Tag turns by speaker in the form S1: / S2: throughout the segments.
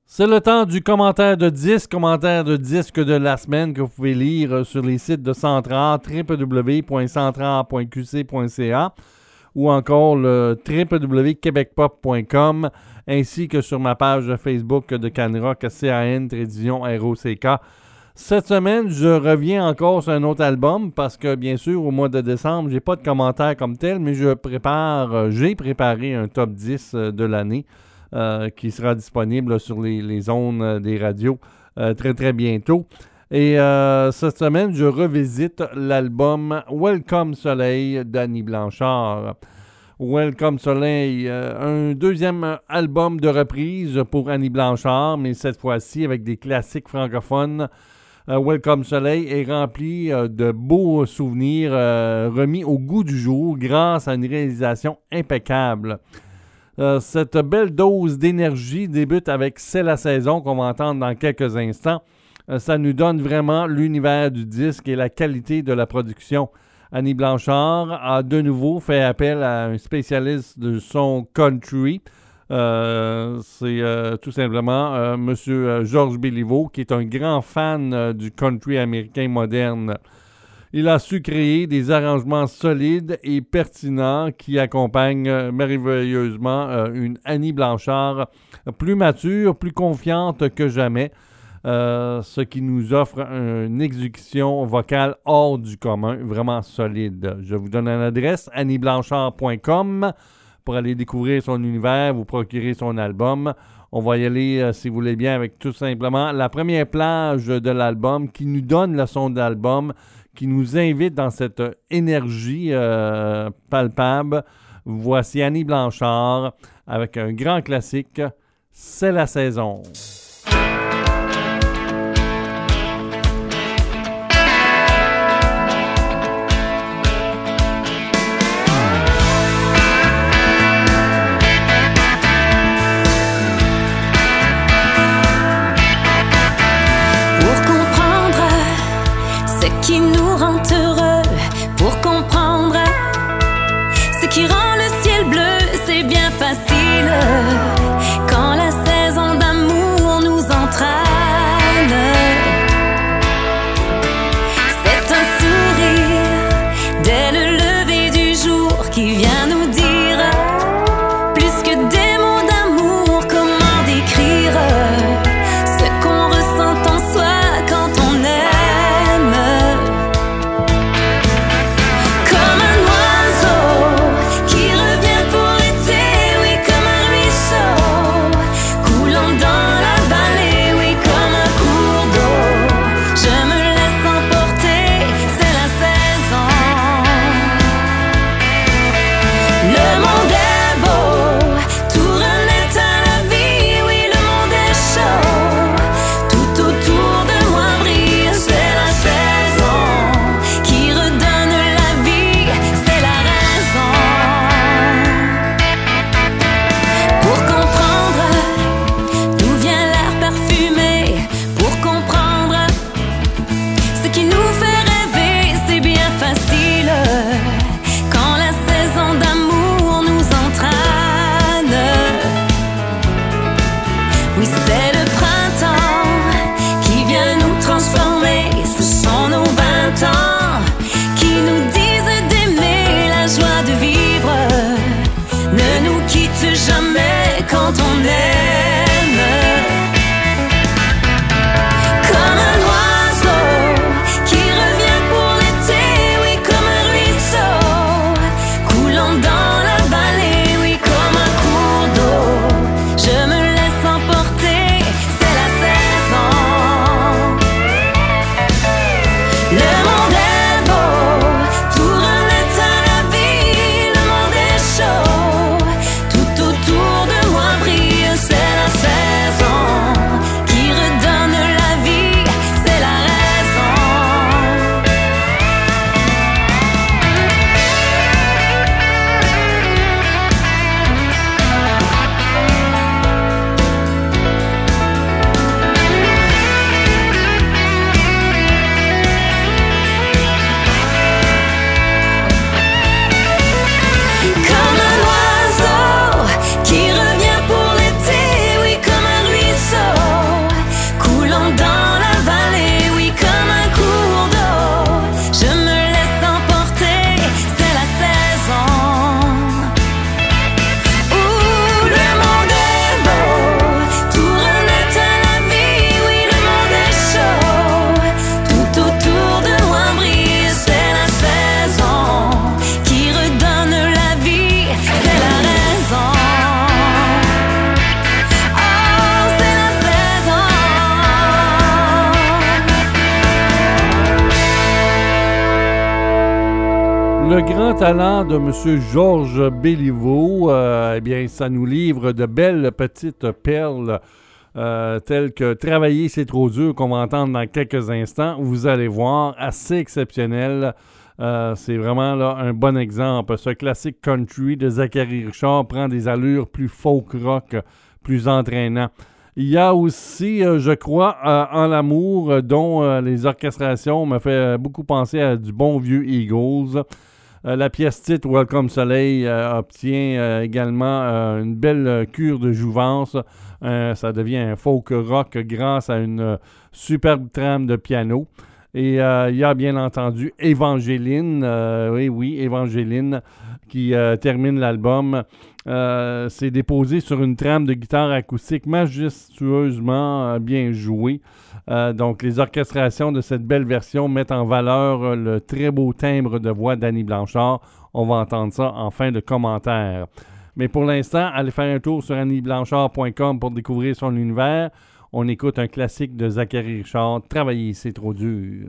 S1: C'est le temps du commentaire de disque de la semaine que vous pouvez lire sur les sites de Centrale, www.centrale.qc.ca ou encore le www.quebecpop.com ainsi que sur ma page Facebook de Canrock, CAN-ROCK. Cette semaine, je reviens encore sur un autre album parce que, bien sûr, au mois de décembre, j'ai pas de commentaire comme tel, mais j'ai préparé un top 10 de l'année qui sera disponible sur les ondes des radios très, très bientôt. Et cette semaine, je revisite l'album Welcome Soleil d'Annie Blanchard. Welcome Soleil, un deuxième album de reprise pour Annie Blanchard, mais cette fois-ci avec des classiques francophones. Welcome Soleil est rempli de beaux souvenirs remis au goût du jour grâce à une réalisation impeccable. Cette belle dose d'énergie débute avec C'est la saison qu'on va entendre dans quelques instants. Ça nous donne vraiment l'univers du disque et la qualité de la production. Annie Blanchard a de nouveau fait appel à un spécialiste de son country. C'est tout simplement M. Georges Béliveau, qui est un grand fan du country américain moderne. Il a su créer des arrangements solides et pertinents qui accompagnent merveilleusement une Annie Blanchard plus mature, plus confiante que jamais, ce qui nous offre une exécution vocale hors du commun, vraiment solide. Je vous donne une adresse, annieblanchard.com, pour aller découvrir son univers, vous procurer son album. On va y aller, si vous voulez bien, avec tout simplement la première plage de l'album qui nous donne le son de l'album, qui nous invite dans cette énergie palpable. Voici Annie Blanchard avec un grand classique, C'est la saison.
S2: Qui nous rend heureux, pour comprendre ce qui rend le ciel bleu, c'est bien facile. Quand la saison d'amour
S1: Le grand talent de M. Georges Béliveau, eh bien, ça nous livre de belles petites perles telles que Travailler, c'est trop dur, qu'on va entendre dans quelques instants. Vous allez voir, assez exceptionnel. C'est vraiment là un bon exemple. Ce classique country de Zachary Richard prend des allures plus folk rock, plus entraînant. Il y a aussi, je crois, En l'amour, dont les orchestrations me fait beaucoup penser à du bon vieux Eagles. La pièce titre Welcome Soleil obtient également une belle cure de jouvence. Ça devient un folk rock grâce à une superbe trame de piano. Et il y a bien entendu Évangéline, oui, Évangéline, qui termine l'album. C'est déposé sur une trame de guitare acoustique majestueusement bien jouée. Donc, les orchestrations de cette belle version mettent en valeur le très beau timbre de voix d'Annie Blanchard. On va entendre ça en fin de commentaire. Mais pour l'instant, allez faire un tour sur annieblanchard.com pour découvrir son univers. On écoute un classique de Zachary Richard, Travailler, c'est trop dur.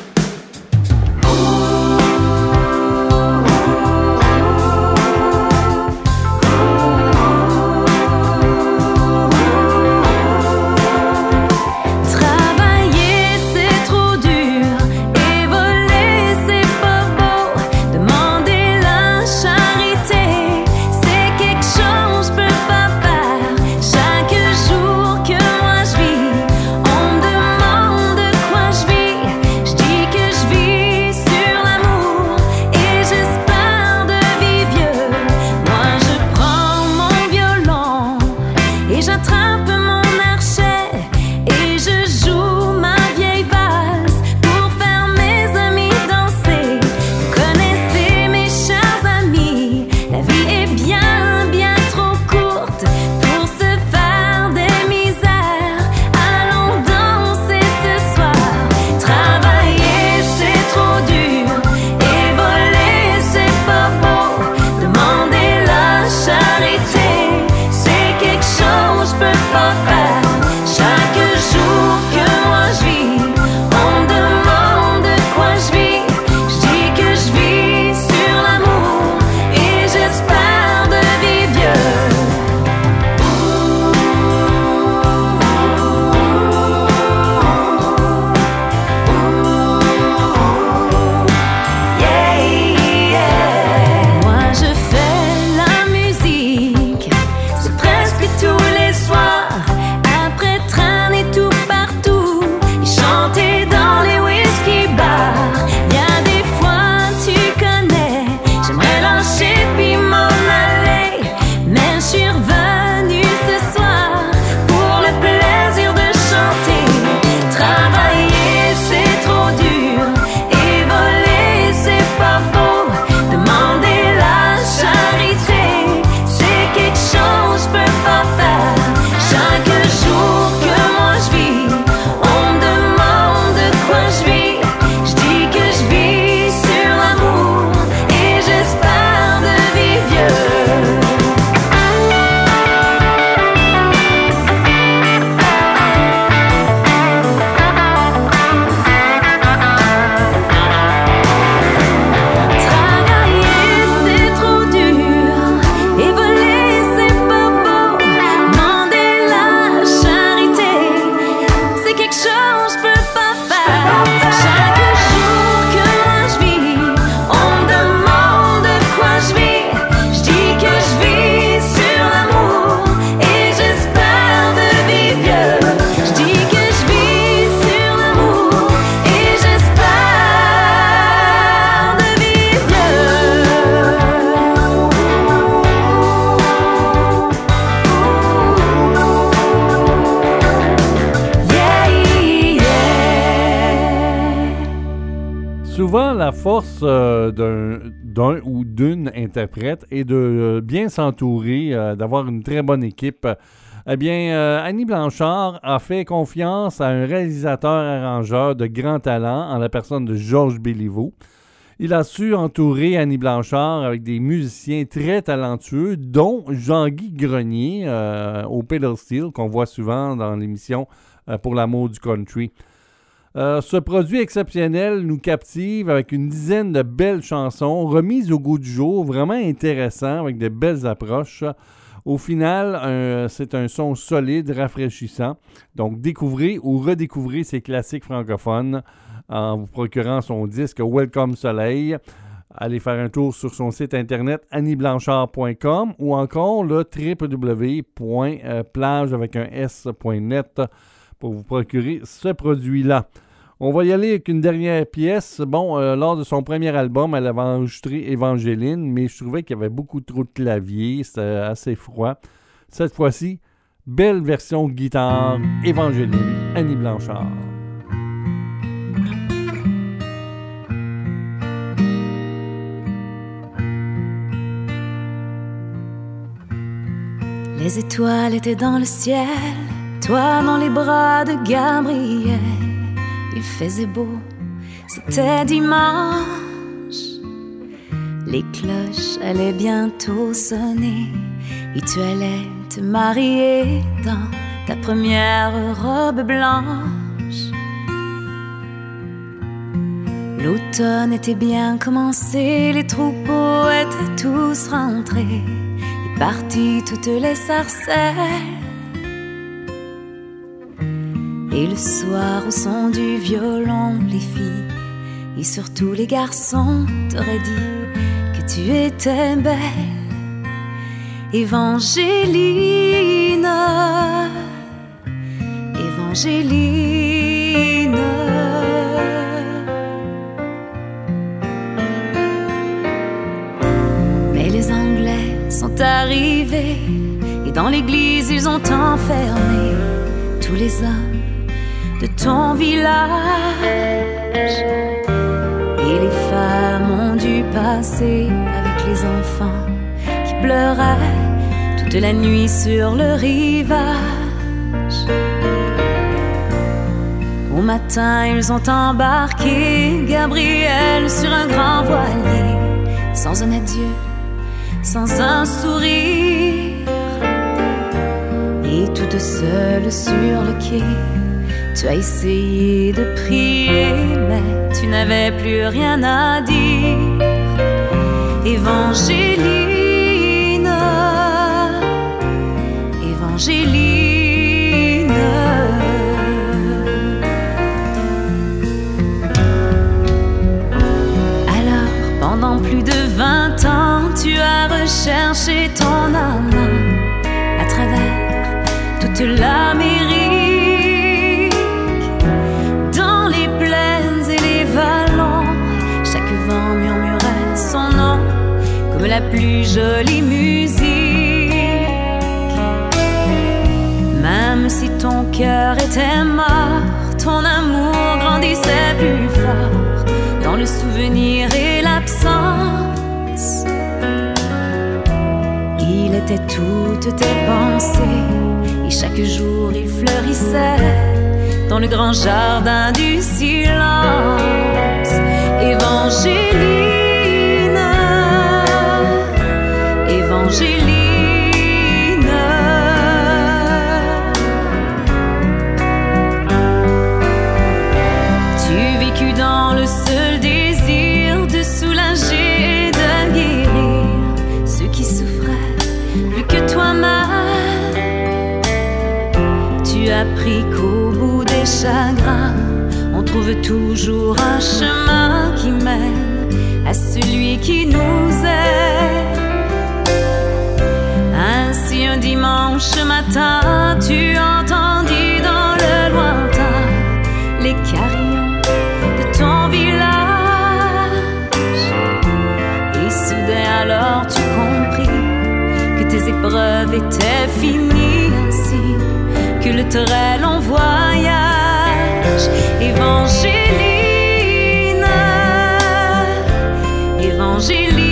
S1: Souvent, la force d'un ou d'une interprète est de bien s'entourer, d'avoir une très bonne équipe. Eh bien, Annie Blanchard a fait confiance à un réalisateur-arrangeur de grand talent en la personne de Georges Béliveau. Il a su entourer Annie Blanchard avec des musiciens très talentueux, dont Jean-Guy Grenier au pedal steel, qu'on voit souvent dans l'émission Pour l'amour du country. Ce produit exceptionnel nous captive avec une dizaine de belles chansons remises au goût du jour, vraiment intéressant, avec de belles approches. Au final, c'est un son solide, rafraîchissant. Donc, découvrez ou redécouvrez ces classiques francophones en vous procurant son disque Welcome Soleil. Allez faire un tour sur son site internet annieblanchard.com ou encore le www.plage.net pour vous procurer ce produit-là. On va y aller avec une dernière pièce. Bon, lors de son premier album, elle avait enregistré Évangéline, mais je trouvais qu'il y avait beaucoup trop de clavier, c'était assez froid. Cette fois-ci, belle version guitare, Évangéline, Annie Blanchard.
S2: Les étoiles étaient dans le ciel, toi dans les bras de Gabriel. Il faisait beau, c'était dimanche. Les cloches allaient bientôt sonner et tu allais te marier dans ta première robe blanche. L'automne était bien commencé, les troupeaux étaient tous rentrés et partis toutes les sarcelles. Et le soir au son du violon, les filles et surtout les garçons t'auraient dit que tu étais belle, Évangéline, Évangéline. Mais les Anglais sont arrivés et dans l'église ils ont enfermé tous les hommes de ton village. Et les femmes ont dû passer avec les enfants qui pleuraient toute la nuit sur le rivage. Au matin ils ont embarqué Gabriel sur un grand voilier, sans un adieu, sans un sourire. Et toute seule sur le quai, tu as essayé de prier, mais tu n'avais plus rien à dire. Évangéline, Évangéline. Alors, pendant plus de 20 ans, tu as recherché ton amant à travers toute l'Amérique. La plus jolie musique. Même si ton cœur était mort, ton amour grandissait plus fort dans le souvenir et l'absence. Il était toutes tes pensées et chaque jour il fleurissait dans le grand jardin du silence. Évangéline, Évangéline. Tu vécus dans le seul désir de soulager et de guérir ceux qui souffraient plus que toi-même. Tu as appris qu'au bout des chagrins, on trouve toujours un chemin qui mène à celui qui nous aime. Ainsi un dimanche matin, tu entendis dans le lointain les carillons de ton village. Et soudain alors tu compris que tes épreuves étaient finies, ainsi que le très long voyage. Évangéline, Évangéline.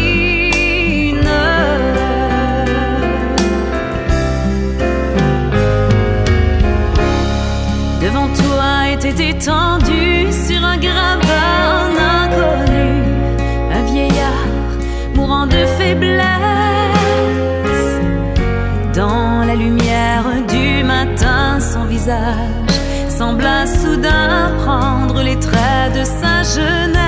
S2: Devant toi était étendu sur un grabat un inconnu, un vieillard mourant de faiblesse. Dans la lumière du matin, son visage sembla soudain prendre les traits de sa jeunesse.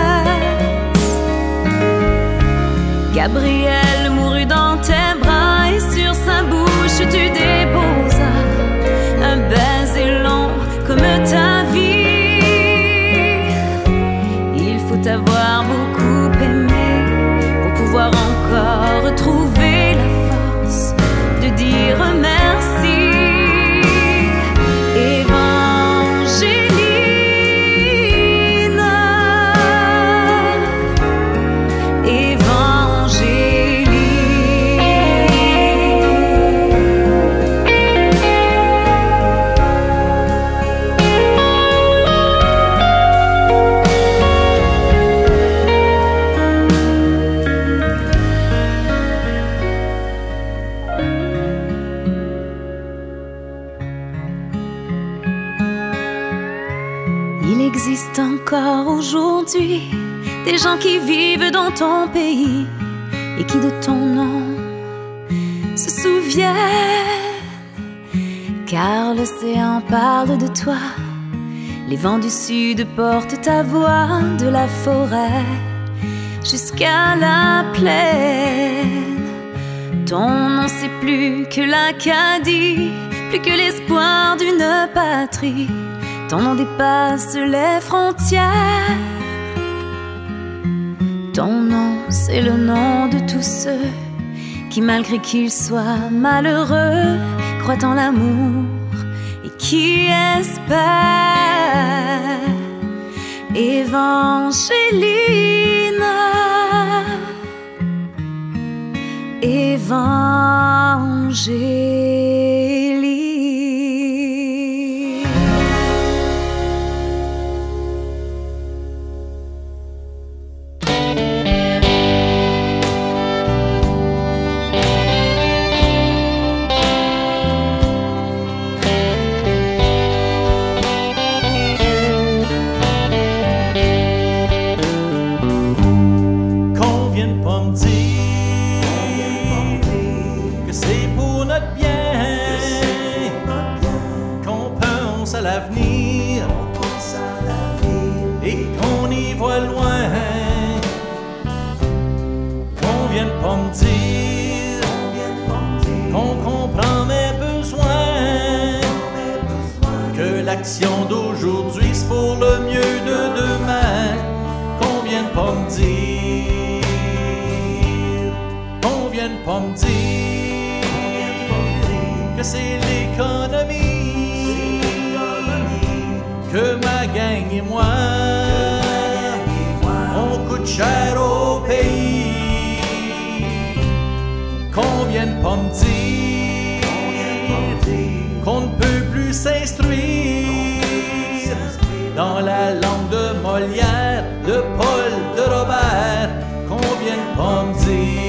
S2: Gabriel mourut dans tes bras et sur sa bouche tu déposas un baiser long comme ta vie. Il faut avoir beaucoup aimé pour pouvoir encore retrouver la force de dire merci. Encore aujourd'hui, des gens qui vivent dans ton pays et qui de ton nom se souviennent, car l'océan parle de toi, les vents du sud portent ta voix de la forêt jusqu'à la plaine. Ton nom c'est plus que l'Acadie, plus que l'espoir d'une patrie. Ton nom dépasse les frontières. Ton nom, c'est le nom de tous ceux qui, malgré qu'ils soient malheureux, croient en l'amour et qui espèrent. Evangelina, Évangélie.
S3: L'action d'aujourd'hui, c'est pour le mieux de demain. Qu'on vienne pas me dire, qu'on vienne pas me dire que c'est l'économie que ma gang et moi on coûte cher au pays. Qu'on vienne pas me dire qu'on ne peut plus s'instruire dans la langue de Molière, de Paul, de Robert, qu'on vienne pas me dire.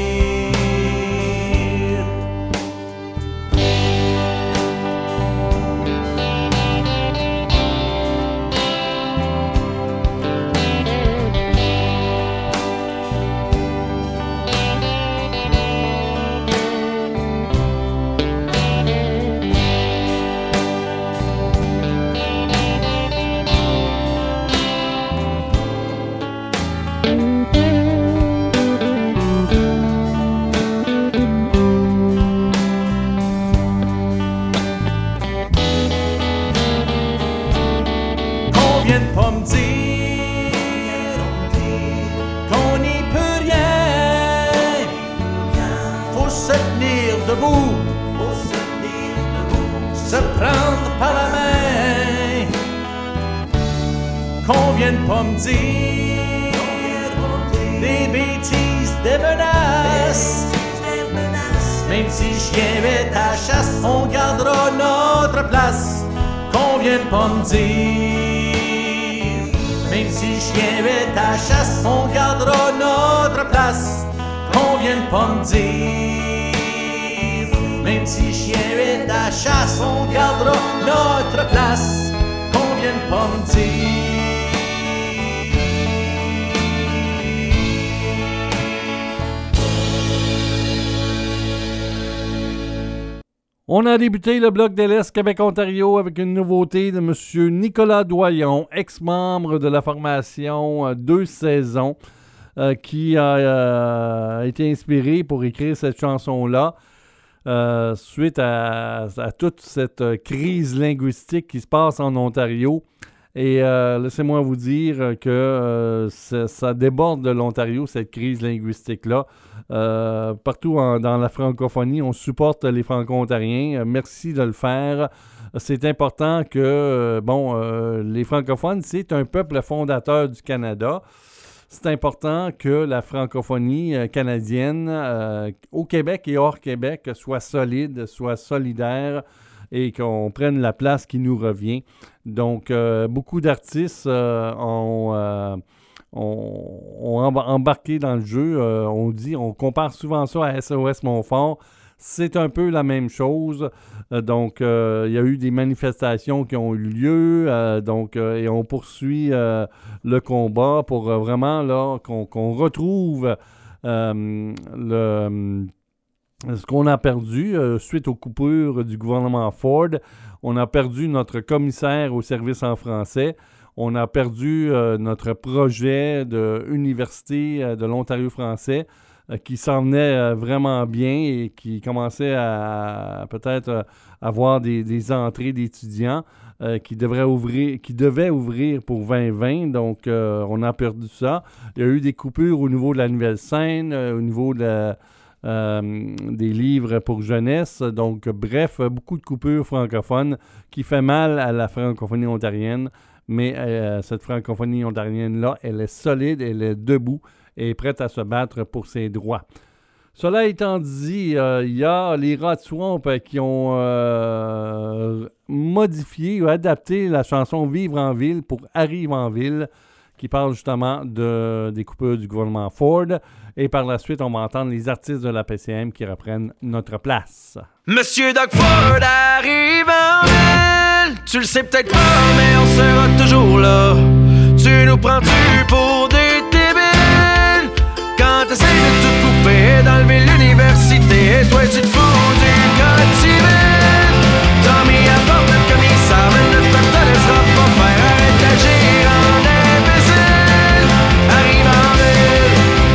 S3: Se prendre par la main, qu'on vienne pas me dire des bêtises, des menaces. Même si chien est à chasse, on gardera notre place. Qu'on vienne pas me dire, même si chien est à chasse, on gardera notre place. Qu'on vienne pas me dire, même si chien est à chasse, on gardera notre place. Qu'on vienne pas me dire.
S1: On a débuté le bloc de l'Est Québec-Ontario avec une nouveauté de M. Nicolas Doyon, ex-membre de la formation Deux Saisons, qui a été inspiré pour écrire cette chanson-là suite à toute cette crise linguistique qui se passe en Ontario. Et laissez-moi vous dire que ça déborde de l'Ontario, cette crise linguistique-là. Partout dans la francophonie, on supporte les Franco-Ontariens. Merci de le faire. C'est important que, les francophones, c'est un peuple fondateur du Canada. C'est important que la francophonie canadienne, au Québec et hors Québec, soit solide, soit solidaire, et qu'on prenne la place qui nous revient. Donc, beaucoup d'artistes ont embarqué dans le jeu. On compare souvent ça à SOS Montfort. C'est un peu la même chose. Donc, il y a eu des manifestations qui ont eu lieu. Et on poursuit le combat pour vraiment là, qu'on retrouve ce qu'on a perdu suite aux coupures du gouvernement Ford. On a perdu notre commissaire au service en français. On a perdu notre projet d'université de l'Ontario français qui s'en venait vraiment bien et qui commençait à peut-être avoir des entrées d'étudiants qui devaient ouvrir pour 2020. Donc, on a perdu ça. Il y a eu des coupures au niveau de la nouvelle scène, au niveau de des livres pour jeunesse. Donc, bref, beaucoup de coupures francophones qui fait mal à la francophonie ontarienne. Mais cette francophonie ontarienne-là, elle est solide, elle est debout et prête à se battre pour ses droits. Cela étant dit, il y a les Rats Swamp qui ont modifié ou adapté la chanson « Vivre en ville » pour « Arrive en ville », qui parle justement des coupures du gouvernement Ford. Et par la suite, on va entendre les artistes de la PCM qui reprennent notre place.
S3: Monsieur Doug Ford arrive en ville. Tu le sais peut-être pas, mais on sera toujours là. Tu nous prends-tu pour des débiles? Quand t'essayes de tout couper, d'enlever l'université, toi tu te fous du code civil. Tommy apporte notre commissaire, mais notre peuple te laissera pas faire. Arrête d'agir en imbécile. Arrive en ville.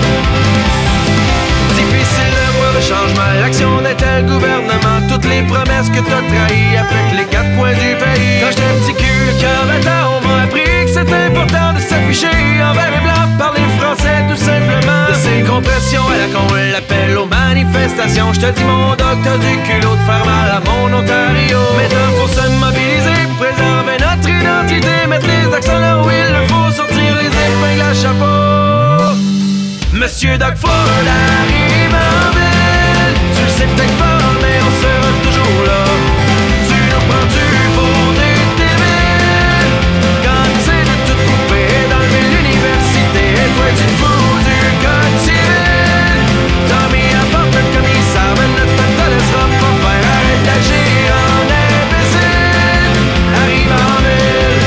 S3: Difficile de voir le changement, l'action d'un tel gouvernement. Toutes les promesses que t'as trahies affectent les quatre coins du pays. Quand j'étais un petit cul, le cœur battant, on m'a appris que c'est important de s'afficher en vert et blanc, parler français tout simplement. De ces compressions à la con, l'appel aux manifestations. J'te dis mon doc, t'as du culot de faire mal à mon Ontario. Maintenant faut se mobiliser, préserver notre identité, mettre les accents là où il le faut, sortir les épingles à chapeau. Monsieur Doug Ford arrive en ville. Tu le sais peut-être pas, mais on sera toujours là. Tu nous prends-tu pour des débiles? Quand t'essaies de tout couper, d'enlever l'université, toi tu te fous du code civil. Tommy apporte notre commissaire, mais notre peuple te laissera pas faire. Arrête d'agir en imbécile. Arrive en ville.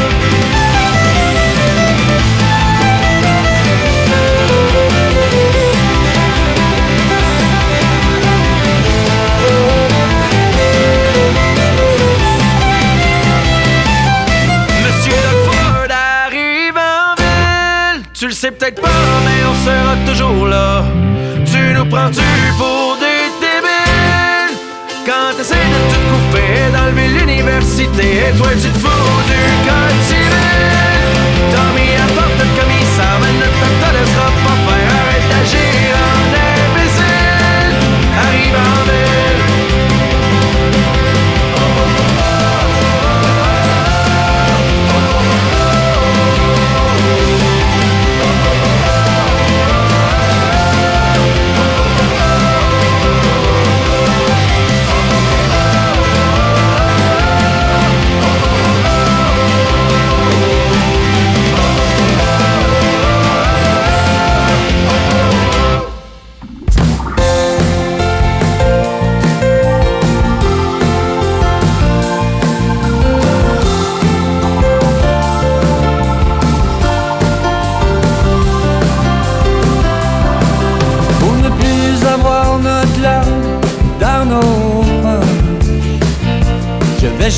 S3: Tu le sais peut-être pas, mais on sera toujours là. Tu nous prends-tu pour des débiles? Quand t'essaies de tout couper, d'enlever l'université, toi tu te fous du code civil. Tommy apporte notre commissaire, mais notre peuple te laissera pas faire. Arrête d'agir en imbécile. Arrive en ville.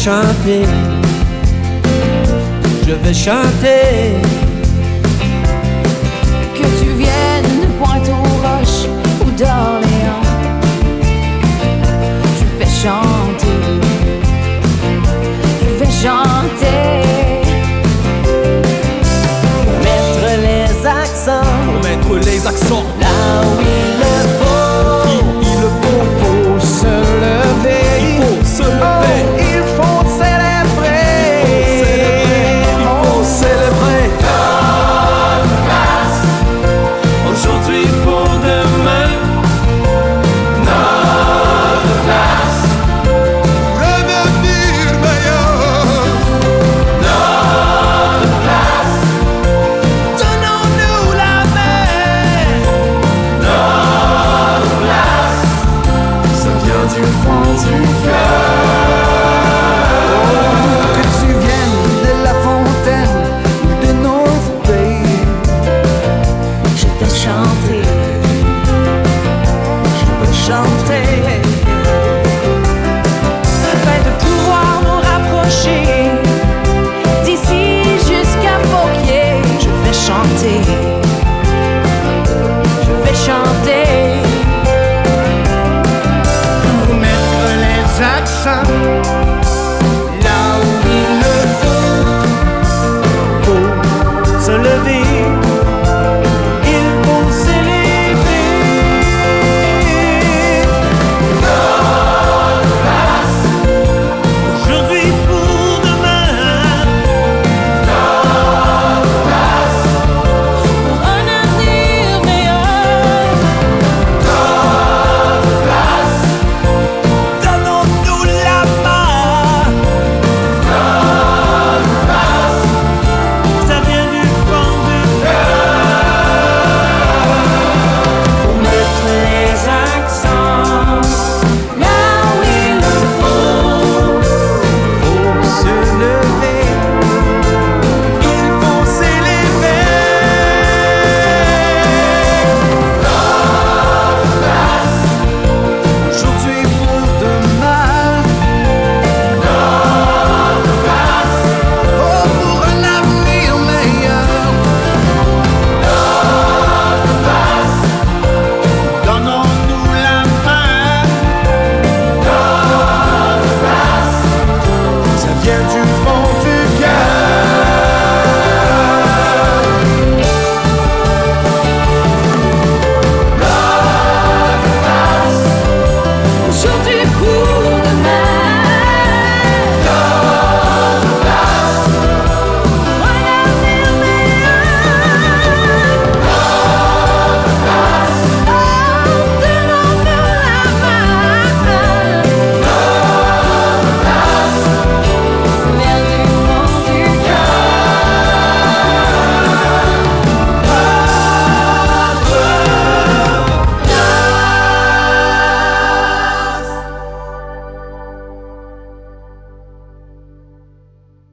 S4: chanter, je vais chanter.
S2: Que tu viennes de Pointe-aux-Roches ou d'Orléans, je vais chanter, je vais chanter.